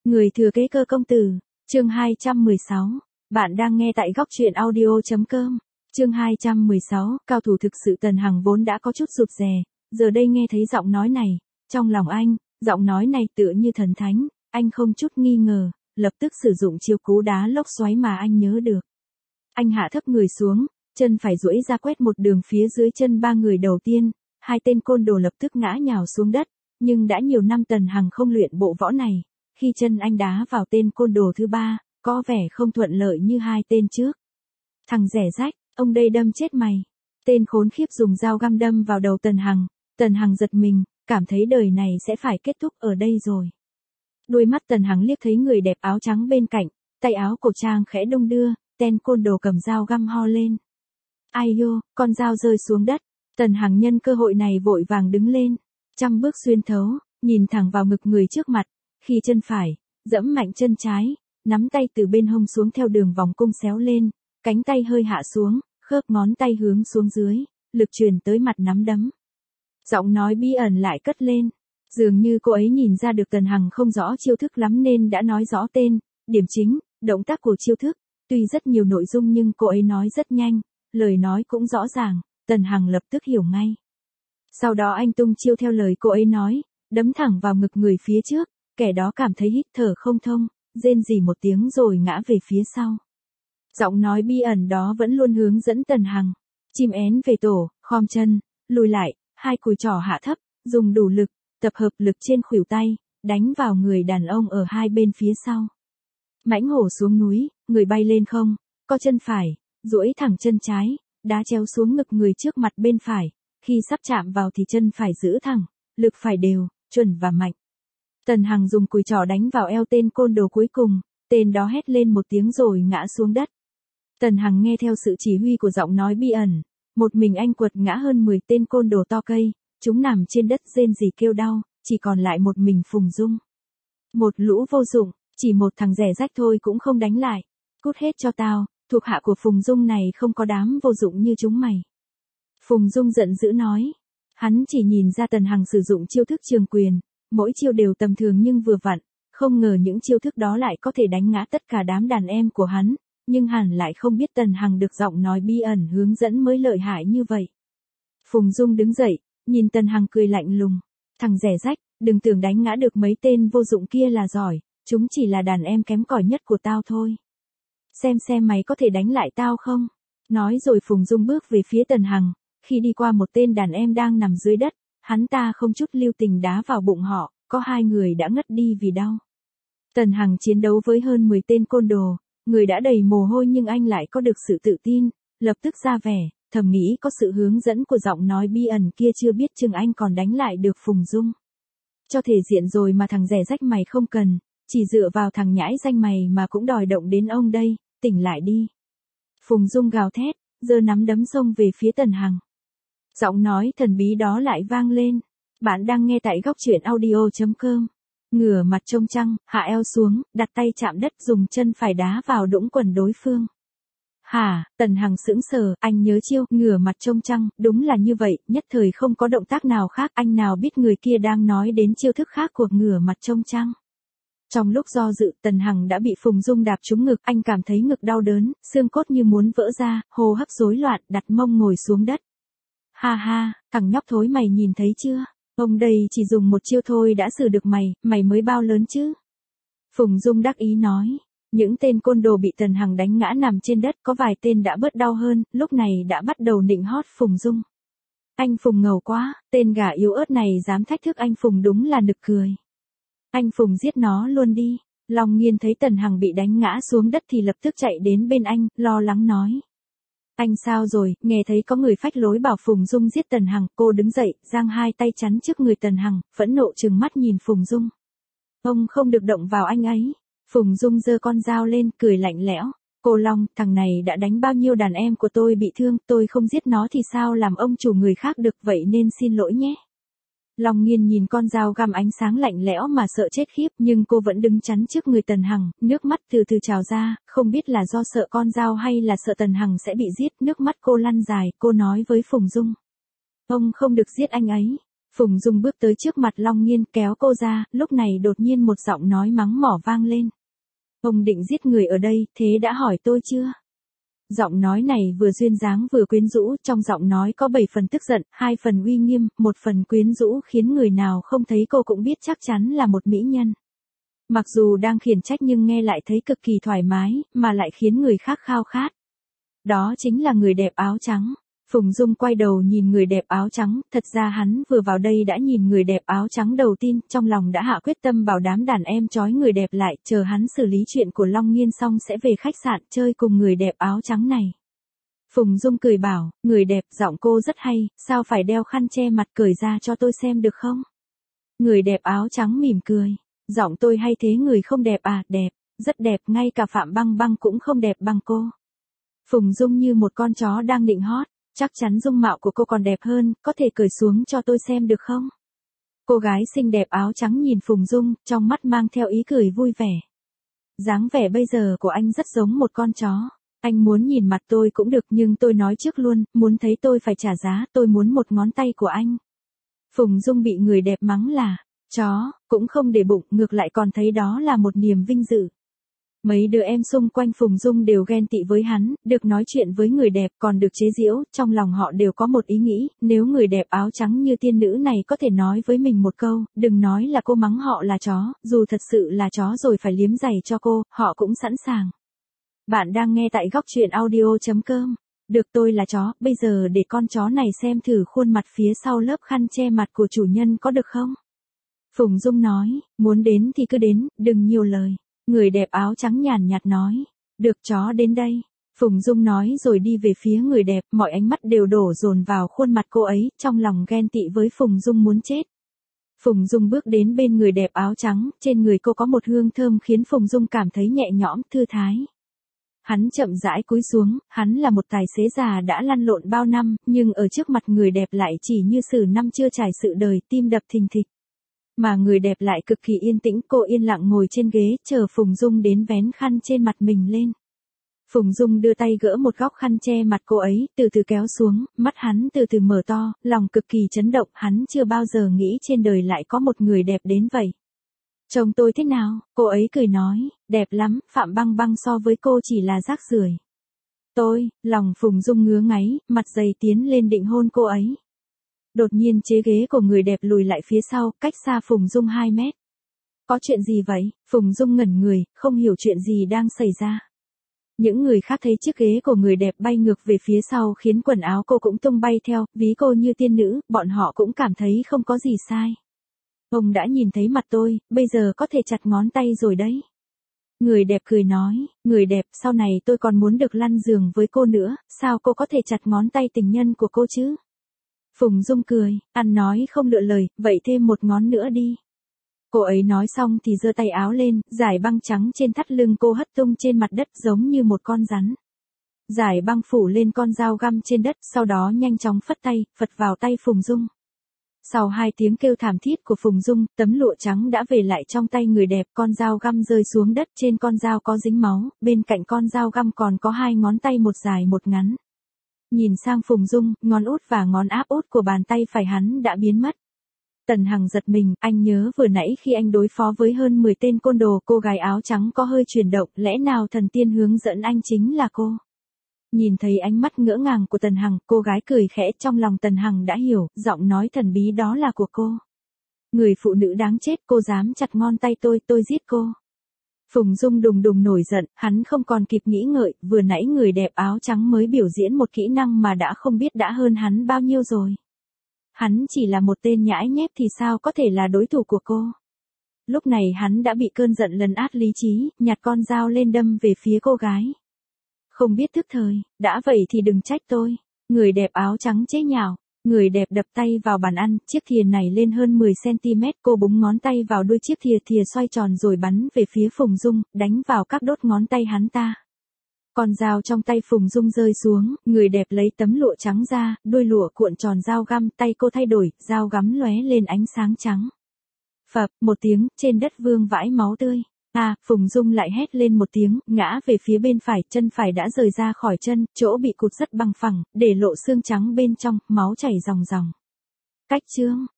Người thừa kế cơ công tử, chương 216. Bạn đang nghe tại góc truyện audio.com. Chương 216, cao thủ thực sự Tần Hằng vốn đã có chút rụt rè, giờ đây nghe thấy giọng nói này, trong lòng anh, giọng nói này tựa như thần thánh, anh không chút nghi ngờ, lập tức sử dụng chiêu cú đá lốc xoáy mà anh nhớ được. Anh hạ thấp người xuống, chân phải duỗi ra quét một đường phía dưới chân ba người đầu tiên, hai tên côn đồ lập tức ngã nhào xuống đất, nhưng đã nhiều năm Tần Hằng không luyện bộ võ này, khi chân anh đá vào tên côn đồ thứ ba, có vẻ không thuận lợi như hai tên trước. Thằng rẻ rách, ông đây đâm chết mày. Tên khốn khiếp dùng dao găm đâm vào đầu Tần Hằng giật mình, cảm thấy đời này sẽ phải kết thúc ở đây rồi. Đôi mắt Tần Hằng liếc thấy người đẹp áo trắng bên cạnh, tay áo cổ trang khẽ đung đưa, tên côn đồ cầm dao găm ho lên. Ai yo, con dao rơi xuống đất, Tần Hằng nhân cơ hội này vội vàng đứng lên, trăm bước xuyên thấu, nhìn thẳng vào ngực người trước mặt, khi chân phải, giẫm mạnh chân trái, nắm tay từ bên hông xuống theo đường vòng cung xéo lên, cánh tay hơi hạ xuống, khớp ngón tay hướng xuống dưới, lực truyền tới mặt nắm đấm. Giọng nói bí ẩn lại cất lên, dường như cô ấy nhìn ra được Tần Hằng không rõ chiêu thức lắm nên đã nói rõ tên, điểm chính, động tác của chiêu thức, tuy rất nhiều nội dung nhưng cô ấy nói rất nhanh, lời nói cũng rõ ràng, Tần Hằng lập tức hiểu ngay. Sau đó anh tung chiêu theo lời cô ấy nói, đấm thẳng vào ngực người phía trước, kẻ đó cảm thấy hít thở không thông, rên rỉ một tiếng rồi ngã về phía sau. Giọng nói bí ẩn đó vẫn luôn hướng dẫn Tần Hằng, chim én về tổ, khom chân, lùi lại, hai cùi trỏ hạ thấp, dùng đủ lực, tập hợp lực trên khuỷu tay, đánh vào người đàn ông ở hai bên phía sau. Mãnh hổ xuống núi, người bay lên không, co chân phải, duỗi thẳng chân trái, đá chéo xuống ngực người trước mặt bên phải, khi sắp chạm vào thì chân phải giữ thẳng, lực phải đều, chuẩn và mạnh. Tần Hằng dùng cùi trỏ đánh vào eo tên côn đồ cuối cùng, tên đó hét lên một tiếng rồi ngã xuống đất. Tần Hằng nghe theo sự chỉ huy của giọng nói bí ẩn, một mình anh quật ngã hơn 10 tên côn đồ to cây, chúng nằm trên đất rên rỉ kêu đau, chỉ còn lại một mình Phùng Dung. Một lũ vô dụng, chỉ một thằng rẻ rách thôi cũng không đánh lại. Cút hết cho tao, thuộc hạ của Phùng Dung này không có đám vô dụng như chúng mày. Phùng Dung giận dữ nói. Hắn chỉ nhìn ra Tần Hằng sử dụng chiêu thức trường quyền, mỗi chiêu đều tầm thường nhưng vừa vặn, không ngờ những chiêu thức đó lại có thể đánh ngã tất cả đám đàn em của hắn, nhưng hẳn lại không biết Tần Hằng được giọng nói bí ẩn hướng dẫn mới lợi hại như vậy. Phùng Dung đứng dậy, nhìn Tần Hằng cười lạnh lùng. Thằng rẻ rách, đừng tưởng đánh ngã được mấy tên vô dụng kia là giỏi, chúng chỉ là đàn em kém cỏi nhất của tao thôi. Xem mày có thể đánh lại tao không? Nói rồi Phùng Dung bước về phía Tần Hằng, khi đi qua một tên đàn em đang nằm dưới đất, hắn ta không chút lưu tình đá vào bụng họ, có hai người đã ngất đi vì đau. Tần Hằng chiến đấu với hơn 10 tên côn đồ, người đã đầy mồ hôi nhưng anh lại có được sự tự tin, lập tức ra vẻ, thầm nghĩ có sự hướng dẫn của giọng nói bí ẩn kia chưa biết chừng anh còn đánh lại được Phùng Dung. Cho thể diện rồi mà thằng rẻ rách mày không cần, chỉ dựa vào thằng nhãi danh mày mà cũng đòi động đến ông đây, tỉnh lại đi. Phùng Dung gào thét, giơ nắm đấm xông về phía Tần Hằng. Giọng nói thần bí đó lại vang lên. Bạn đang nghe tại góc truyện audio.com. Ngửa mặt trông trăng, hạ eo xuống, đặt tay chạm đất dùng chân phải đá vào đũng quần đối phương. Hả, Tần Hằng sững sờ, anh nhớ chiêu, ngửa mặt trông trăng, đúng là như vậy, nhất thời không có động tác nào khác, anh nào biết người kia đang nói đến chiêu thức khác của ngửa mặt trông trăng. Trong lúc do dự, Tần Hằng đã bị Phùng Dung đạp trúng ngực, anh cảm thấy ngực đau đớn, xương cốt như muốn vỡ ra, hô hấp rối loạn, đặt mông ngồi xuống đất. Ha ha, thằng nhóc thối mày nhìn thấy chưa? Ông đây chỉ dùng một chiêu thôi đã xử được mày mới bao lớn chứ? Phùng Dung đắc ý nói. Những tên côn đồ bị Tần Hằng đánh ngã nằm trên đất có vài tên đã bớt đau hơn, lúc này đã bắt đầu nịnh hót Phùng Dung. Anh Phùng ngầu quá, tên gà yếu ớt này dám thách thức anh Phùng đúng là nực cười. Anh Phùng giết nó luôn đi. Long Nghiên thấy Tần Hằng bị đánh ngã xuống đất thì lập tức chạy đến bên anh, lo lắng nói. Anh sao rồi, nghe thấy có người phách lối bảo Phùng Dung giết Tần Hằng, cô đứng dậy, giang hai tay chắn trước người Tần Hằng, phẫn nộ trừng mắt nhìn Phùng Dung. Ông không được động vào anh ấy. Phùng Dung giơ con dao lên, cười lạnh lẽo. Cô Long, thằng này đã đánh bao nhiêu đàn em của tôi bị thương, tôi không giết nó thì sao làm ông chủ người khác được, vậy nên xin lỗi nhé. Long Nghiên nhìn con dao găm ánh sáng lạnh lẽo mà sợ chết khiếp, nhưng cô vẫn đứng chắn trước người Tần Hằng, nước mắt từ từ trào ra, không biết là do sợ con dao hay là sợ Tần Hằng sẽ bị giết, nước mắt cô lăn dài, cô nói với Phùng Dung. Ông không được giết anh ấy. Phùng Dung bước tới trước mặt Long Nghiên kéo cô ra, lúc này đột nhiên một giọng nói mắng mỏ vang lên. Ông định giết người ở đây, thế đã hỏi tôi chưa? Giọng nói này vừa duyên dáng vừa quyến rũ, trong giọng nói có 7 phần tức giận, 2 phần uy nghiêm, 1 phần quyến rũ khiến người nào không thấy cô cũng biết chắc chắn là một mỹ nhân. Mặc dù đang khiển trách nhưng nghe lại thấy cực kỳ thoải mái, mà lại khiến người khác khao khát. Đó chính là người đẹp áo trắng. Phùng Dung quay đầu nhìn người đẹp áo trắng, thật ra hắn vừa vào đây đã nhìn người đẹp áo trắng đầu tiên, trong lòng đã hạ quyết tâm bảo đám đàn em trói người đẹp lại, chờ hắn xử lý chuyện của Long Nghiên xong sẽ về khách sạn chơi cùng người đẹp áo trắng này. Phùng Dung cười bảo, người đẹp, giọng cô rất hay, sao phải đeo khăn che mặt, cởi ra cho tôi xem được không? Người đẹp áo trắng mỉm cười, giọng tôi hay thế người không đẹp à? Đẹp, rất đẹp, ngay cả Phạm Băng Băng cũng không đẹp bằng cô. Phùng Dung như một con chó đang định hót. Chắc chắn dung mạo của cô còn đẹp hơn, có thể cởi xuống cho tôi xem được không? Cô gái xinh đẹp áo trắng nhìn Phùng Dung, trong mắt mang theo ý cười vui vẻ. Dáng vẻ bây giờ của anh rất giống một con chó. Anh muốn nhìn mặt tôi cũng được nhưng tôi nói trước luôn, muốn thấy tôi phải trả giá, tôi muốn một ngón tay của anh. Phùng Dung bị người đẹp mắng là chó, cũng không để bụng, ngược lại còn thấy đó là một niềm vinh dự. Mấy đứa em xung quanh Phùng Dung đều ghen tị với hắn, được nói chuyện với người đẹp còn được chế giễu, trong lòng họ đều có một ý nghĩ, nếu người đẹp áo trắng như tiên nữ này có thể nói với mình một câu, đừng nói là cô mắng họ là chó, dù thật sự là chó rồi phải liếm giày cho cô, họ cũng sẵn sàng. Bạn đang nghe tại góc truyện audio.com. Được, tôi là chó, bây giờ để con chó này xem thử khuôn mặt phía sau lớp khăn che mặt của chủ nhân có được không? Phùng Dung nói, muốn đến thì cứ đến, đừng nhiều lời. Người đẹp áo trắng nhàn nhạt nói, được chó đến đây. Phùng Dung nói rồi đi về phía người đẹp, mọi ánh mắt đều đổ dồn vào khuôn mặt cô ấy, trong lòng ghen tị với Phùng Dung muốn chết. Phùng Dung bước đến bên người đẹp áo trắng, trên người cô có một hương thơm khiến Phùng Dung cảm thấy nhẹ nhõm, thư thái. Hắn chậm rãi cúi xuống, hắn là một tài xế già đã lăn lộn bao năm, nhưng ở trước mặt người đẹp lại chỉ như sử năm chưa trải sự đời, tim đập thình thịch. Mà người đẹp lại cực kỳ yên tĩnh, cô yên lặng ngồi trên ghế, chờ Phùng Dung đến vén khăn trên mặt mình lên. Phùng Dung đưa tay gỡ một góc khăn che mặt cô ấy, từ từ kéo xuống, mắt hắn từ từ mở to, lòng cực kỳ chấn động, hắn chưa bao giờ nghĩ trên đời lại có một người đẹp đến vậy. Trông tôi thế nào? Cô ấy cười nói, đẹp lắm, Phạm Băng Băng so với cô chỉ là rác rưởi. Lòng Phùng Dung ngứa ngáy, mặt dày tiến lên định hôn cô ấy. Đột nhiên chế ghế của người đẹp lùi lại phía sau, cách xa Phùng Dung 2 mét. Có chuyện gì vậy? Phùng Dung ngẩn người, không hiểu chuyện gì đang xảy ra. Những người khác thấy chiếc ghế của người đẹp bay ngược về phía sau khiến quần áo cô cũng tung bay theo, ví cô như tiên nữ, bọn họ cũng cảm thấy không có gì sai. Ông đã nhìn thấy mặt tôi, bây giờ có thể chặt ngón tay rồi đấy. Người đẹp cười nói, người đẹp, sau này tôi còn muốn được lăn giường với cô nữa, sao cô có thể chặt ngón tay tình nhân của cô chứ? Phùng Dung cười, ăn nói không lựa lời, vậy thêm một ngón nữa đi. Cô ấy nói xong thì giơ tay áo lên, dải băng trắng trên thắt lưng cô hất tung trên mặt đất giống như một con rắn. Dải băng phủ lên con dao găm trên đất, sau đó nhanh chóng phất tay, phật vào tay Phùng Dung. Sau 2 tiếng kêu thảm thiết của Phùng Dung, tấm lụa trắng đã về lại trong tay người đẹp, con dao găm rơi xuống đất, trên con dao có dính máu, bên cạnh con dao găm còn có 2 ngón tay, một dài một ngắn. Nhìn sang Phùng Dung, ngón út và ngón áp út của bàn tay phải hắn đã biến mất. Tần Hằng giật mình, anh nhớ vừa nãy khi anh đối phó với hơn 10 tên côn đồ, cô gái áo trắng có hơi chuyển động, lẽ nào thần tiên hướng dẫn anh chính là cô? Nhìn thấy ánh mắt ngỡ ngàng của Tần Hằng, cô gái cười khẽ, trong lòng Tần Hằng đã hiểu, giọng nói thần bí đó là của cô. Người phụ nữ đáng chết, cô dám chặt ngón tay tôi giết cô. Phùng Dung đùng đùng nổi giận, hắn không còn kịp nghĩ ngợi, vừa nãy người đẹp áo trắng mới biểu diễn một kỹ năng mà đã không biết đã hơn hắn bao nhiêu rồi. Hắn chỉ là một tên nhãi nhép thì sao có thể là đối thủ của cô. Lúc này hắn đã bị cơn giận lấn át lý trí, nhặt con dao lên đâm về phía cô gái. Không biết thức thời, đã vậy thì đừng trách tôi. Người đẹp áo trắng chế nhạo. Người đẹp đập tay vào bàn ăn, chiếc thìa này lên hơn 10cm, cô búng ngón tay vào đuôi chiếc thìa xoay tròn rồi bắn về phía Phùng Dung, đánh vào các đốt ngón tay hắn ta. Con dao trong tay Phùng Dung rơi xuống, người đẹp lấy tấm lụa trắng ra, đuôi lụa cuộn tròn dao găm, tay cô thay đổi, dao gắm lóe lên ánh sáng trắng. Phập, một tiếng, trên đất vương vãi máu tươi. Phùng Dung lại hét lên một tiếng, ngã về phía bên phải, chân phải đã rời ra khỏi chân, chỗ bị cụt rất bằng phẳng, để lộ xương trắng bên trong, máu chảy ròng ròng. Cách chương.